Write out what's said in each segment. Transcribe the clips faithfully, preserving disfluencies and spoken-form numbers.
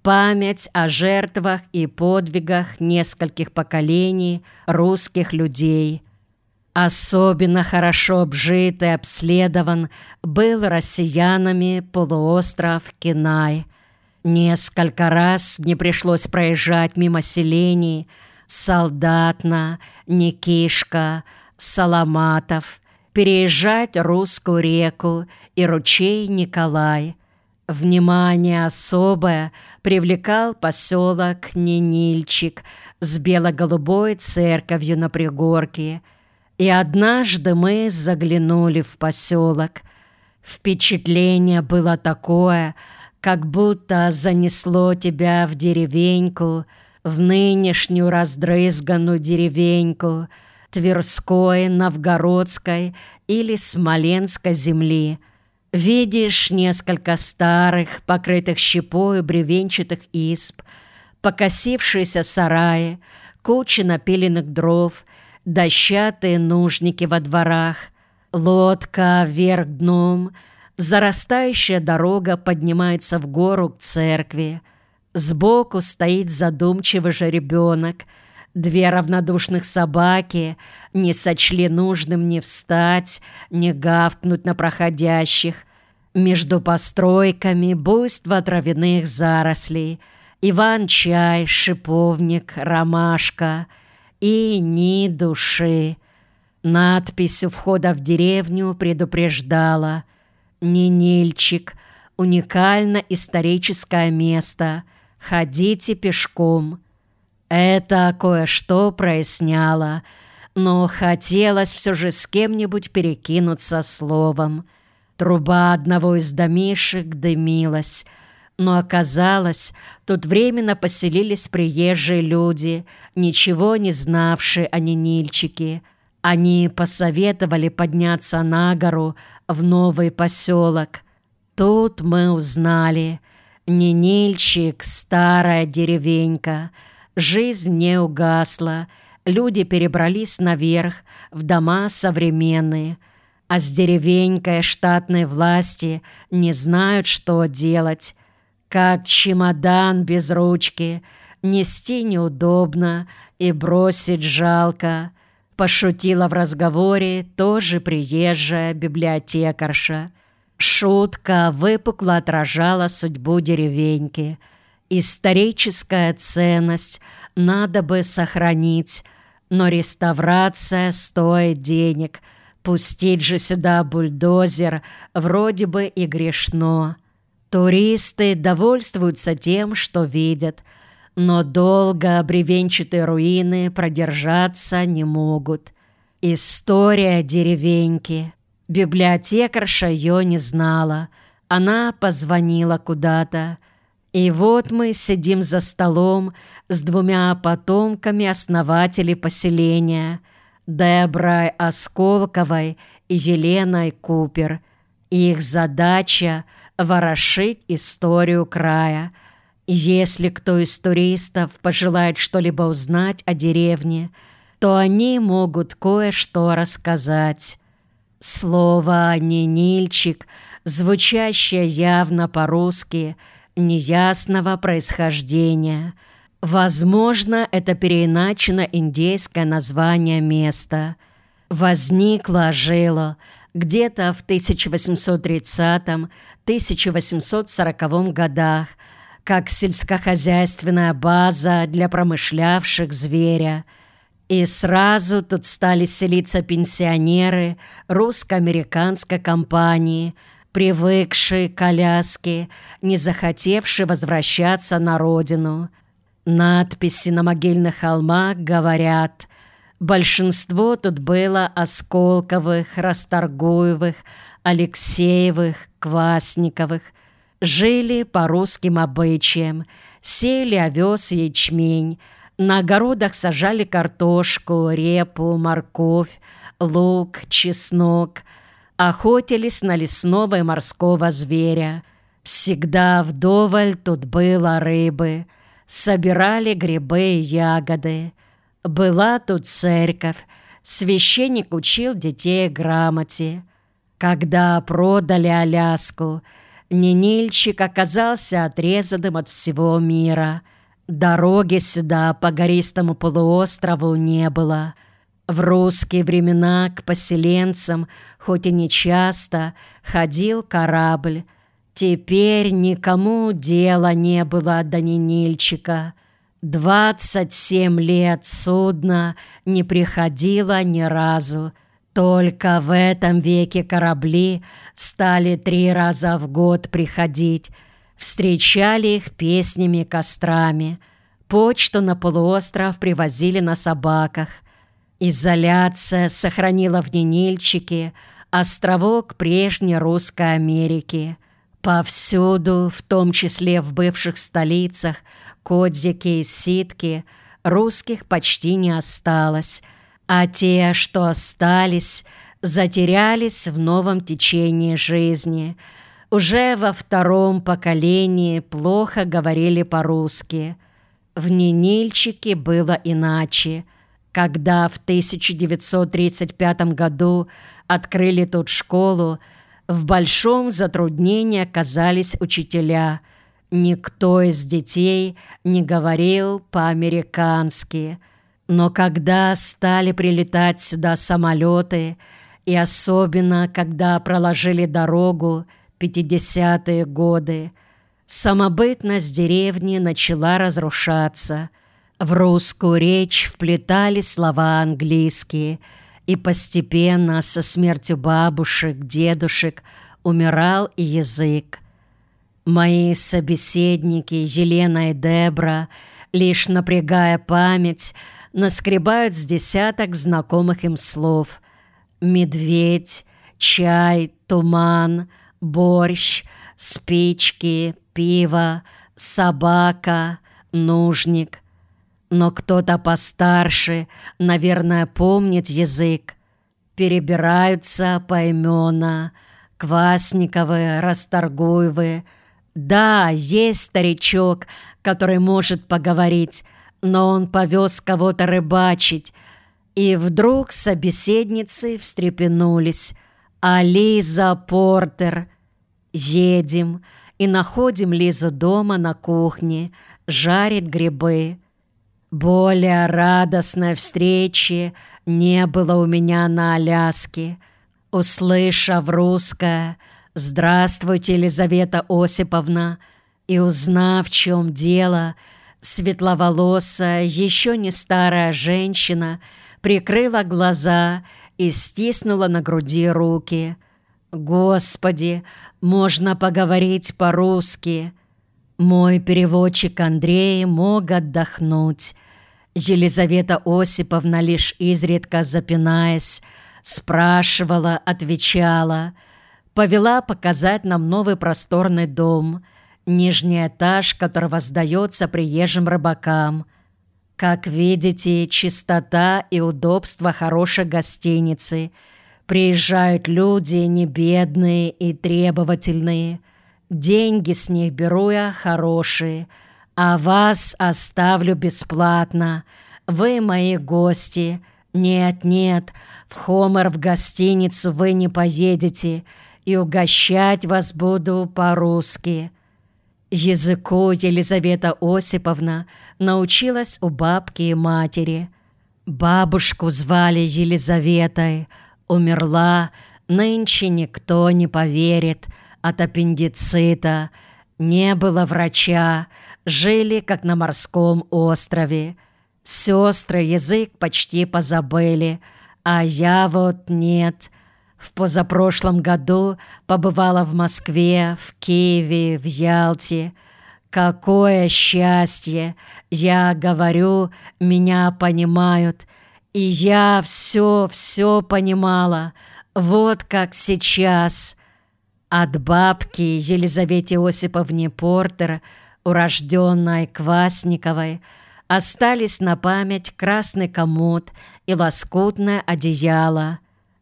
память о жертвах и подвигах нескольких поколений русских людей. Особенно хорошо обжит и обследован был россиянами полуостров Кинай. Несколько раз мне пришлось проезжать мимо селений Солдатна, Никишка, Саламатов, переезжать Русскую реку и ручей Николай. Внимание особое привлекал поселок Ненильчик с бело-голубой церковью на пригорке. И однажды мы заглянули в поселок. Впечатление было такое, как будто занесло тебя в деревеньку, в нынешнюю раздрызганную деревеньку Тверской, Новгородской или Смоленской земли. Видишь несколько старых, покрытых щепой бревенчатых изб, покосившиеся сараи, кучи напиленных дров, дощатые нужники во дворах, лодка вверх дном, зарастающая дорога поднимается в гору к церкви. Сбоку стоит задумчивый же ребенок. Две равнодушных собаки не сочли нужным ни встать, ни гавкнуть на проходящих. Между постройками буйство травяных зарослей, иван-чай, шиповник, ромашка и ни души. Надпись у входа в деревню предупреждала: «Ненильчик, уникально историческое место, ходите пешком». Это кое-что проясняло, но хотелось все же с кем-нибудь перекинуться словом. Труба одного из домишек дымилась, но оказалось, тут временно поселились приезжие люди, ничего не знавшие о Ненильчике. Они посоветовали подняться на гору в новый поселок. Тут мы узнали: Ненильчик — старая деревенька. Жизнь не угасла, люди перебрались наверх, в дома современные, а с деревенькой штатной власти не знают, что делать. Как чемодан без ручки, нести неудобно и бросить жалко, пошутила в разговоре тоже приезжая библиотекарша. Шутка выпукло отражала судьбу деревеньки. Историческая ценность надо бы сохранить, но реставрация стоит денег. Пустить же сюда бульдозер вроде бы и грешно. Туристы довольствуются тем, что видят, но долго бревенчатые руины продержаться не могут. История деревеньки. Библиотекарша ее не знала. Она позвонила куда-то. И вот мы сидим за столом с двумя потомками основателей поселения, Деброй Осколковой и Еленой Купер. Их задача — ворошить историю края. Если кто из туристов пожелает что-либо узнать о деревне, то они могут кое-что рассказать. Слово «Ненильчик», звучащее явно по-русски, неясного происхождения. Возможно, это переиначено индейское название места. Возникло, жило где-то в тысяча восемьсот тридцатом — тысяча восемьсот сороковом годах, как сельскохозяйственная база для промышлявших зверя. И сразу тут стали селиться пенсионеры русско-американской компании, привыкшие к коляске, не захотевшие возвращаться на родину. Надписи на могильных холмах говорят: большинство тут было Осколковых, Расторгуевых, Алексеевых, Квасниковых. Жили по русским обычаям, сеяли овес и ячмень, на огородах сажали картошку, репу, морковь, лук, чеснок, охотились на лесного и морского зверя. Всегда вдоволь тут было рыбы, собирали грибы и ягоды. Была тут церковь, священник учил детей грамоте. Когда продали Аляску, Ненильчик оказался отрезанным от всего мира. Дороги сюда по гористому полуострову не было. В русские времена к поселенцам, хоть и не часто, ходил корабль. Теперь никому дела не было до Ненильчика. Двадцать семь лет судно не приходило ни разу. Только в этом веке корабли стали три раза в год приходить. Встречали их песнями и кострами. Почту на полуостров привозили на собаках. Изоляция сохранила в Ненильчике островок прежней русской Америки. Повсюду, в том числе в бывших столицах, Кодзике и Ситке, русских почти не осталось, а те, что остались, затерялись в новом течении жизни. Уже во втором поколении плохо говорили по-русски. В Ненильчике было иначе. Когда в тысяча девятьсот тридцать пятом году открыли тут школу, в большом затруднении оказались учителя. Никто из детей не говорил по-американски. Но когда стали прилетать сюда самолеты, и особенно когда проложили дорогу пятидесятые годы, самобытность деревни начала разрушаться. В русскую речь вплетали слова английские, и постепенно со смертью бабушек, дедушек умирал и язык. Мои собеседники Елена и Дебра, лишь напрягая память, наскребают с десяток знакомых им слов: медведь, чай, туман, борщ, спички, пиво, собака, нужник. Но кто-то постарше, наверное, помнит язык. Перебираются поименно: Квасниковы, Расторгуевы. Да, есть старичок, который может поговорить, но он повез кого-то рыбачить. И вдруг собеседницы встрепенулись. А Лиза Портер. Едем и находим Лизу дома на кухне, жарит грибы. Более радостной встречи не было у меня на Аляске. Услышав русское «Здравствуйте, Елизавета Осиповна», и узнав, в чем дело, светловолосая, еще не старая женщина прикрыла глаза и стиснула на груди руки. «Господи, можно поговорить по-русски!» Мой переводчик Андрей мог отдохнуть. Елизавета Осиповна, лишь изредка запинаясь, спрашивала, отвечала. Повела показать нам новый просторный дом, нижний этаж которого сдается приезжим рыбакам. Как видите, чистота и удобство хорошей гостиницы. Приезжают люди не бедные и требовательные. Деньги с них беру я хорошие, а вас оставлю бесплатно. Вы мои гости. Нет, нет, в Хомер в гостиницу вы не поедете, и угощать вас буду по-русски». Языку Елизавета Осиповна научилась у бабки и матери. Бабушку звали Елизаветой. Умерла, нынче никто не поверит, от аппендицита. Не было врача, жили как на морском острове. Сестры язык почти позабыли, а я вот нет. В позапрошлом году побывала в Москве, в Киеве, в Ялте. Какое счастье! Я говорю, меня понимают. И я все-все понимала, вот как сейчас. От бабки Елизавете Осиповне Портер, урожденной Квасниковой, остались на память красный комод и лоскутное одеяло.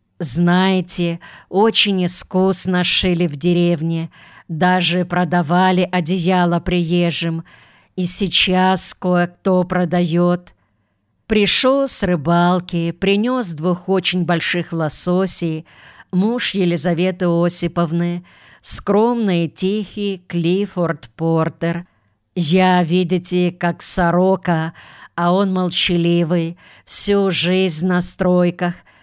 Знаете, очень искусно шили в деревне, даже продавали одеяло приезжим, и сейчас кое-кто продает. Пришел с рыбалки, принес двух очень больших лососей, муж Елизаветы Осиповны, скромный и тихий Клиффорд Портер. Я, видите, как сорока, а он молчаливый, всю жизнь на стройках,